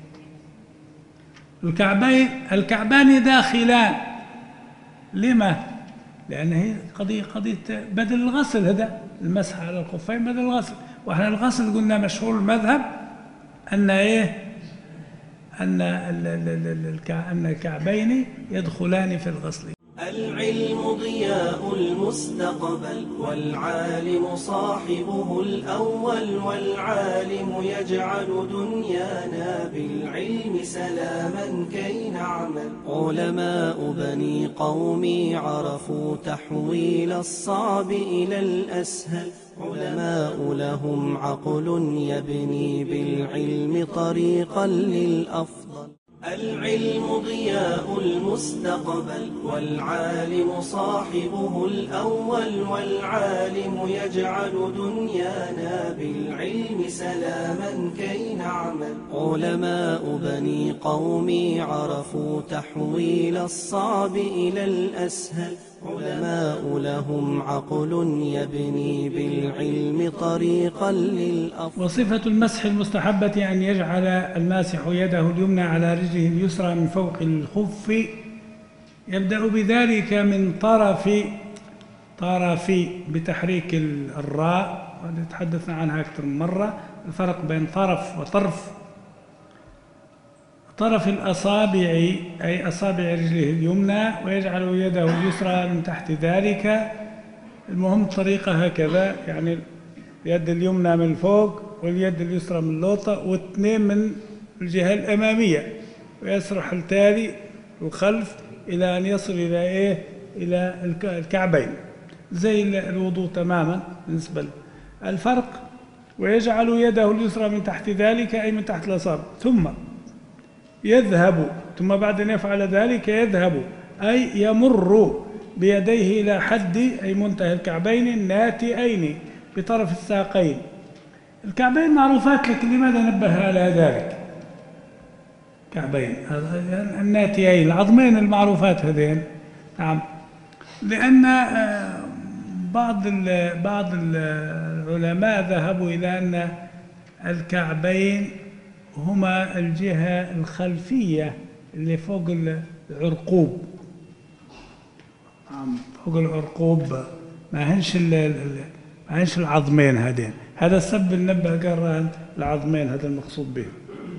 S2: الكعبين الكعبان داخلان. لما؟ لأن هي قضية قضية بدل الغسل، هذا المسح على الخفين بدل الغسل، وإحنا الغسل قلنا مشهور المذهب أن إيه؟ أن أن الكعبين يدخلان في الغسل.
S1: العلم ضياء المستقبل، والعالم صاحبه الأول، والعالم يجعل دنيانا بالعلم سلاما كي نعمل. علماء بني قومي عرفوا تحويل الصعب إلى الأسهل، علماء لهم عقل يبني بالعلم طريقا للأفضل. العلم ضياء المستقبل، والعالم صاحبه الأول، والعالم يجعل دنيانا بالعلم سلاما كي نعمل. علماء بني قومي عرفوا تحويل الصعب إلى الأسهل، علماء لهم عقل يبني بالعلم طريقا للأفضل.
S2: وصفة المسح المستحبة أن يجعل الماسح يده اليمنى على رجله اليسرى من فوق الخف، يبدأ بذلك من طرف طرف بتحريك الراء، وهذا تحدثنا عنها أكثر من مرة، الفرق بين طرف وطرف. طرف الأصابع أي أصابع رجله اليمنى، ويجعل يده اليسرى من تحت ذلك. المهم طريقة هكذا، يعني اليد اليمنى من فوق واليد اليسرى من اللوطة، واثنين من الجهة الأمامية، ويسرح التالي الخلف إلى أن يصل إلى إيه؟ إلى الكعبين، زي الوضوء تماما بالنسبة له. الفرق ويجعل يده اليسرى من تحت ذلك أي من تحت الأصابع، ثم يذهب، ثم بعد أن يفعل ذلك يذهب أي يمر بيديه إلى حد أي منتهى الكعبين الناتئين بطرف الساقين. الكعبين معروفات، لكن لماذا نبه على ذلك؟ كعبين الناتئين، العظمين المعروفات هذين. نعم، لأن بعض بعض العلماء ذهبوا إلى أن الكعبين هما الجهة الخلفية اللي فوق العرقوب، فوق العرقوب، ما هنش ما هنش العظمين هذين. هذا السبب النبه قال العظمين، هذا المقصود به.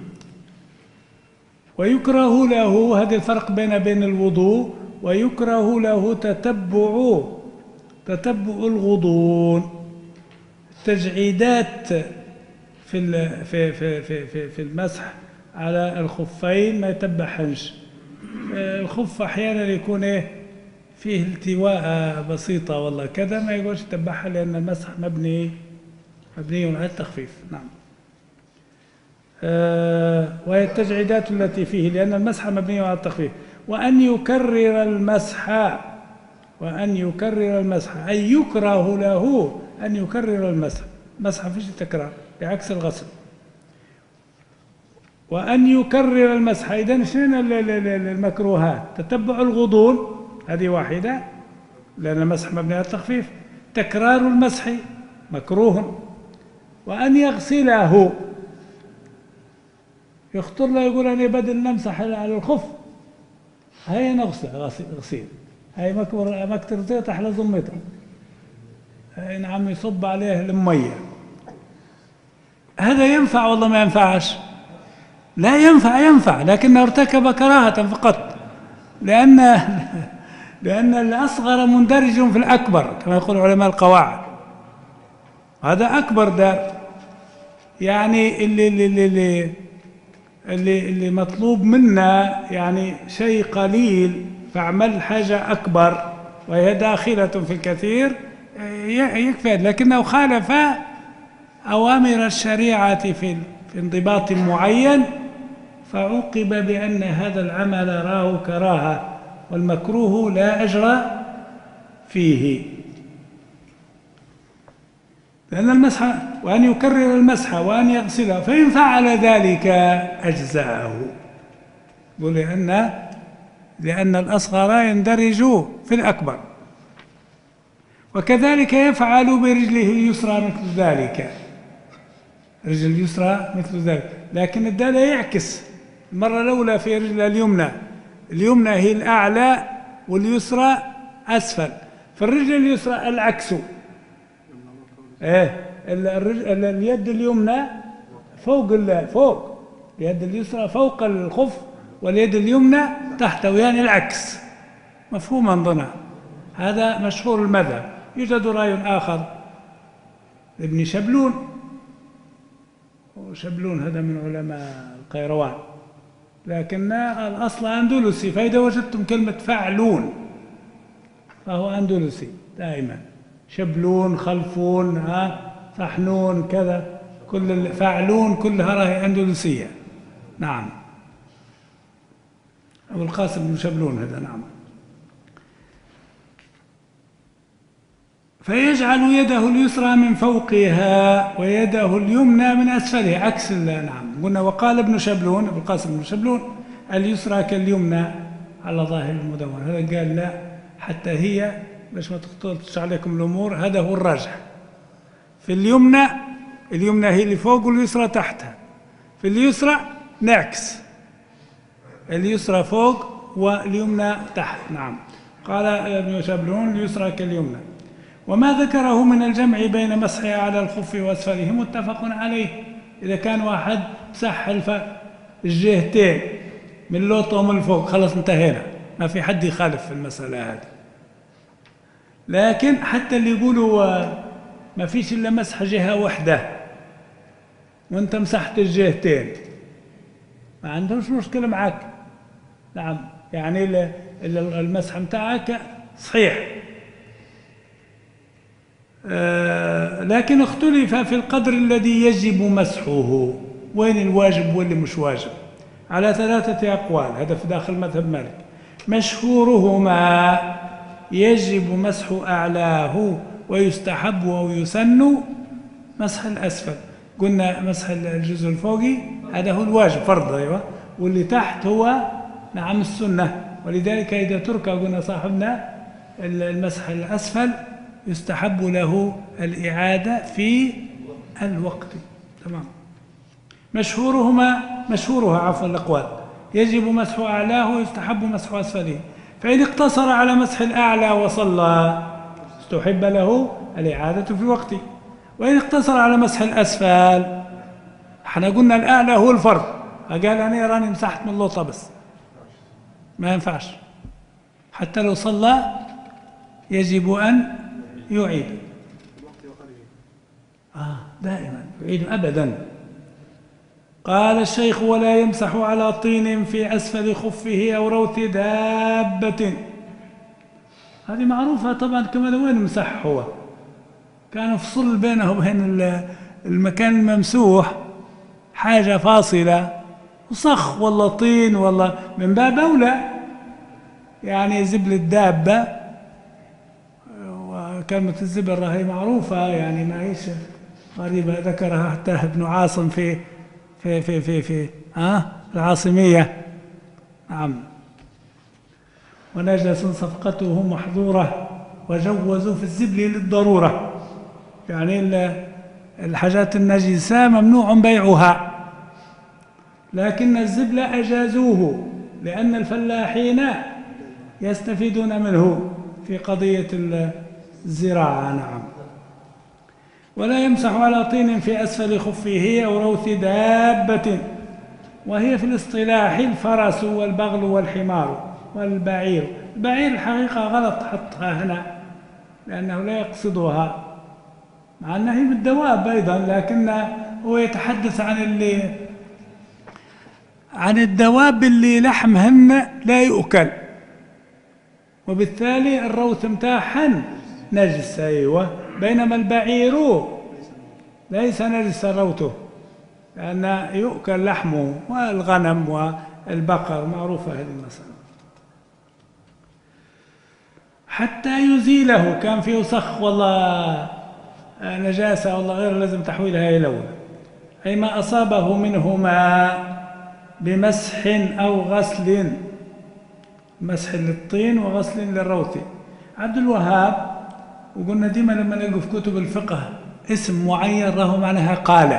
S2: ويكره له، هذا الفرق بين بين الوضوء، ويكره له تتبع تتبع الغضون، التجعيدات في في في في في المسح على الخفين ما يتبعهنش. الخف احيانا يكون ايه فيه التواء بسيطه والله كذا، ما يقولش يتبعها، لان المسح مبني مبني على التخفيف. نعم. آه وهي التجعيدات التي فيه، لان المسح مبني على التخفيف. وان يكرر المسح، وان يكرر المسح اي يكره له ان يكرر المسح. مسح فيش تكرار بعكس الغسل. وأن يكرر المسح. إذن شنو المكروهات؟ تتبع الغضون هذه واحدة، لأن المسح مبني على التخفيف. تكرار المسح مكروه. وأن يغسله، يخطر له يقول أنا بدل نمسح على الخف، هاي نغسل غسيل، هاي مكبر مكتر زيت أحلى ضمته، هاي نعم يصب عليه المية. هذا ينفع والله ما ينفعش؟ لا ينفع، ينفع، لكنه ارتكب كراهة فقط، لأن لأن الأصغر مندرج في الأكبر كما يقول علماء القواعد. هذا أكبر ده، يعني اللي اللي اللي اللي, اللي مطلوب منا يعني شيء قليل، فاعمل حاجة أكبر وهي داخلة في الكثير يكفي، لكنه خالف أوامر الشريعة في في انضباط معين، فعوقب بأن هذا العمل راه كراهة، والمكروه لا أجر فيه. لأن المسح وأن يكرر المسح وأن يغسله، فإن فعل ذلك أجزاءه. ولأن لأن الأصغر يندرج في الأكبر. وكذلك يفعل برجله اليسرى مثل ذلك، رجل اليسرى مثل ذلك، لكن الدالة يعكس المرة الأولى في رجل اليمنى، اليمنى هي الأعلى واليسرى أسفل، فالرجل اليسرى العكس، ايه الرجل اليد اليمنى فوق فوق اليد اليسرى فوق الخف، واليد اليمنى تحته، يعني العكس. مفهوم أنظن هذا مشهور المذهب. يوجد رأي آخر ابن شبلون، وشبلون هذا من علماء القيروان، لكن الأصل أندلسي، فإذا وجدتم كلمة فعلون فهو أندلسي دائما، شبلون خلفون ها صحنون كذا، كل فعلون كلها راهي أندلسية. نعم، أبو القاسم بن شبلون هذا. نعم. فيجعل يده اليسرى من فوقها ويده اليمنى من أسفلها، عكس. نعم قلنا وقال ابن شبلون، أبو القاسم بن شبلون، اليسرى كاليمنى على ظاهر المدون. هذا قال لا، حتى هي باش ما تختلطش عليكم الأمور، هذا هو الراجح. في اليمنى، اليمنى هي اللي فوق واليسرى تحتها، في اليسرى نعكس، اليسرى فوق واليمنى تحت. نعم. قال ابن شبلون اليسرى كاليمنى. وما ذكره من الجمع بين مسحها على الخف وأسفله متفق عليه. إذا كان واحد مسح الجهتين من اللوطة ومن الفوق خلص انتهينا، ما في حد يخالف في المسألة هذه. لكن حتى اللي يقولوا ما فيش إلا مسح جهة واحدة وانت مسحت الجهتين، ما عندهمش مشكلة معك. نعم، يعني المسح متاعك صحيح. آه لكن اختلف في القدر الذي يجب مسحه، وين الواجب واللي مش واجب، على ثلاثة أقوال. هذا في داخل مذهب مالك. مشهورهما يجب مسح أعلاه ويستحب أو يسن مسح الأسفل. قلنا مسح الجزء الفوقي هذا هو الواجب فرض، أيوة، واللي تحت هو نعم السنة. ولذلك إذا ترك قلنا صاحبنا المسح الأسفل يستحب له الإعادة في الوقت. تمام. مشهورهما مشهورها عفوا الأقوال يجب مسح أعلاه ويستحب مسح أسفله. فإن اقتصر على مسح الأعلى وصلى استحب له الإعادة في وقته. وإن اقتصر على مسح الأسفل، احنا قلنا الأعلى هو الفرض، قال أنا راني مسحت من اللوطة بس، ما ينفعش، حتى لو صلى يجب أن يعيد. آه دائما يعيد أبدا. قال الشيخ ولا يمسح على طين في أسفل خفه أو روث دابة. هذه معروفة طبعا. كمان وين مسح هو؟ كان فصل بينه وبين المكان الممسوح حاجة فاصلة، وصخ والله طين والله، من باب أولى يعني زبل الدابة. وكلمة الزبل راهي معروفة، يعني ما هيش غريبة، ذكرها حتى ابن عاصم في في في في في ها العاصمية. نعم. ونجس صفقته محظورة وجوزوا في الزبل للضرورة، يعني الحاجات النجسة ممنوع بيعها، لكن الزبل أجازوه لأن الفلاحين يستفيدون منه في قضية الزراعة. نعم. ولا يمسح على طين في أسفل خفه أو روث دابة، وهي في الاصطلاح الفرس والبغل والحمار والبعير. البعير الحقيقة غلط حطها هنا لأنه لا يقصدها، مع أنها هي بالدواب أيضا، لكن هو يتحدث عن اللي عن الدواب اللي لحمهن لا يؤكل، وبالتالي الروث متاعهن نجس. أيوة. بينما البعير ليس نجس روثه لأنه يؤكل لحمه، والغنم والبقر معروفة هذه المسألة. حتى يزيله، كان فيه صخ والله نجاسة والله غير لازم تحويلها إلى الأول. أي ما أصابه منهما بمسح أو غسل، مسح للطين وغسل للروث. عبد الوهاب، وقلنا ديما لما نلقوا في كتب الفقه اسم معين له معناها قال،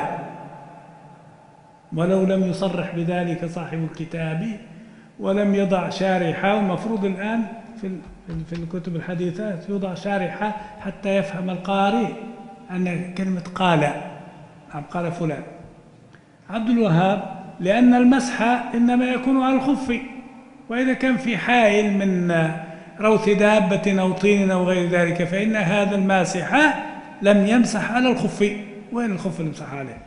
S2: ولو لم يصرح بذلك صاحب الكتاب ولم يضع شارحة. ومفروض الآن في في الكتب الحديثات يوضع شارحة حتى يفهم القارئ أن كلمة قال نعم قال فلان. عبد الوهاب لأن المسح إنما يكون على الخف، وإذا كان في حائل من روث دابة أو طين أو غير ذلك فإن هذا الماسح لم يمسح على الخف. وين الخف اللي مسح عليه؟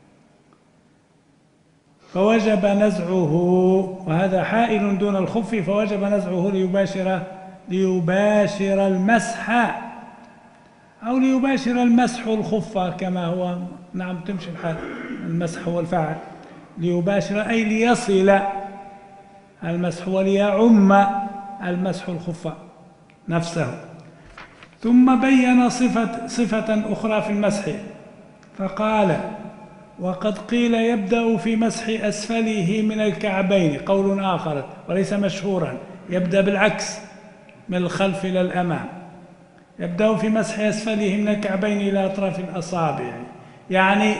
S2: فوجب نزعه، وهذا حائل دون الخف فوجب نزعه ليباشر ليباشر المسح أو ليباشر المسح الخف كما هو. نعم تمشي الحال، المسح هو الفاعل، ليباشر أي ليصل المسح وليعم المسح الخف نفسه. ثم بين صفة, صفة أخرى في المسح فقال: وقد قيل يبدأ في مسح أسفله من الكعبين، قول آخر وليس مشهورا، يبدأ بالعكس من الخلف إلى الأمام، يبدأ في مسح أسفله من الكعبين إلى أطراف الأصابع. يعني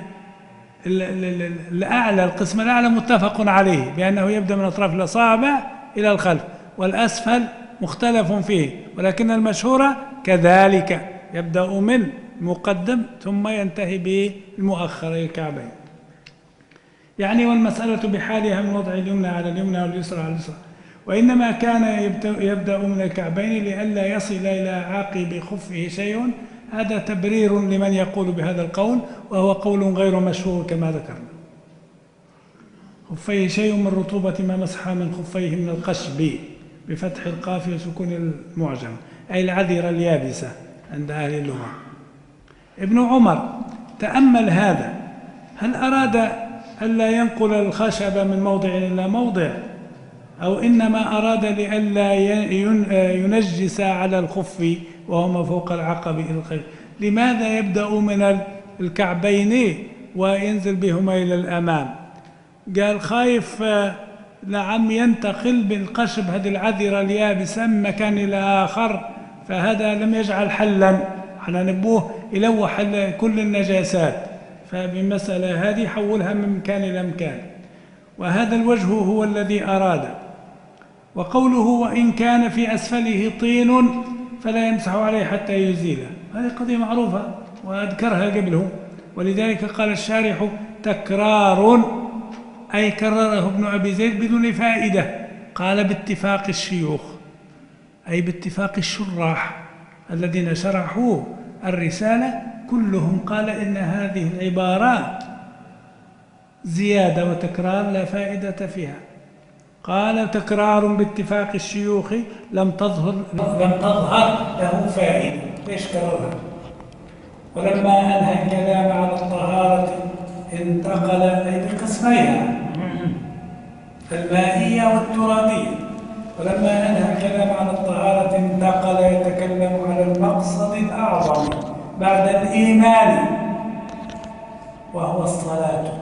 S2: الأعلى، القسم الأعلى متفق عليه بأنه يبدأ من أطراف الأصابع إلى الخلف، والأسفل مختلف فيه، ولكن المشهورة كذلك يبدأ من المقدم ثم ينتهي بالمؤخر إلى الكعبين. يعني والمسألة بحالها من وضع اليمنى على اليمنى واليسرى على اليسرى. وإنما كان يبدأ من الكعبين لئلا يصل إلى عاقب خفه شيء. هذا تبرير لمن يقول بهذا القول، وهو قول غير مشهور كما ذكرنا. خفيه شيء من رطوبة ما مسح من خفيه من القشب بفتح القاف وسكون المعجم، أي العذرة اليابسة عند أهل اللغة. ابن عمر تأمل هذا، هل أراد ألا ينقل الخشب من موضع إلى موضع، أو إنما أراد لئلا ينجس على الخف وهو ما فوق العقب إلى الخير؟ لماذا يبدأ من الكعبين وينزل بهما إلى الأمام؟ قال خايف نعم ينتقل بالقشب هذه العذرة اليابسة من مكان إلى آخر، فهذا لم يجعل حلا، احنا نبوه يلوح كل النجاسات، فبمسألة هذه حولها من مكان إلى مكان، وهذا الوجه هو الذي أراد. وقوله وإن كان في أسفله طين فلا يمسح عليه حتى يزيله، هذه قضية معروفة وأذكرها قبله، ولذلك قال الشارح تكرار، أي كرره ابن أبي زيد بدون فائدة. قال باتفاق الشيوخ، أي باتفاق الشراح الذين شرحوا الرسالة، كلهم قال إن هذه العبارات زيادة وتكرار لا فائدة فيها. قال تكرار باتفاق الشيوخ لم تظهر لم تظهر له فائدة. ليش كررها؟ ولما أنهى الكلام على الطهارة انتقل أي بقسميها المائية والترابية. ولما أنهى الكلام على الطهارة انتقل يتكلم على المقصد الأعظم بعد الإيمان وهو الصلاة،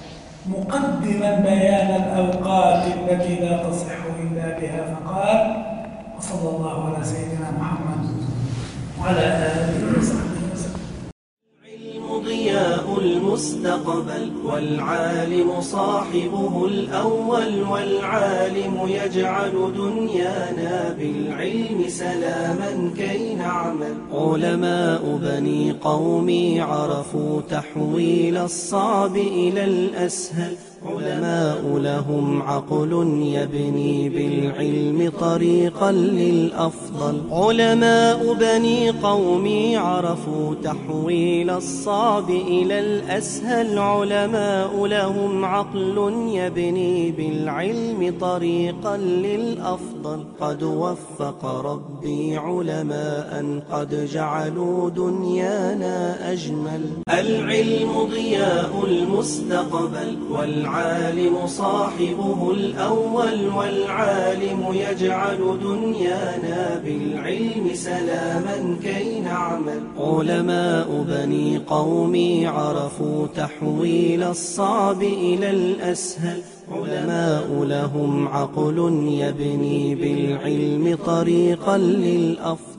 S2: مقدما بيان الأوقات التي لا تصح إلا بها، فقال وصلى الله على سيدنا محمد وعلى آله وصحبه وسلم.
S1: العلم ضياء المستقبل، والعالم صاحبه الأول، والعالم يجعل دنيانا بالعلم سلاما كي نعمل. علماء بني قومي عرفوا تحويل الصعب إلى الأسهل، علماء لهم عقل يبني بالعلم طريقا للأفضل. علماء بني قومي عرفوا تحويل الصعب إلى الأسهل، علماء لهم عقل يبني بالعلم طريقا للأفضل. قد وفق ربي علماء قد جعلوا دنيانا أجمل. العلم ضياء المستقبل، والعالم صاحبه الأول، والعالم يجعل دنيانا بالعلم سلاما كي نعمل. يعمل. علماء بني قومي عرفوا تحويل الصعب إلى الأسهل. علماء لهم عقل يبني بالعلم طريقا للأفضل.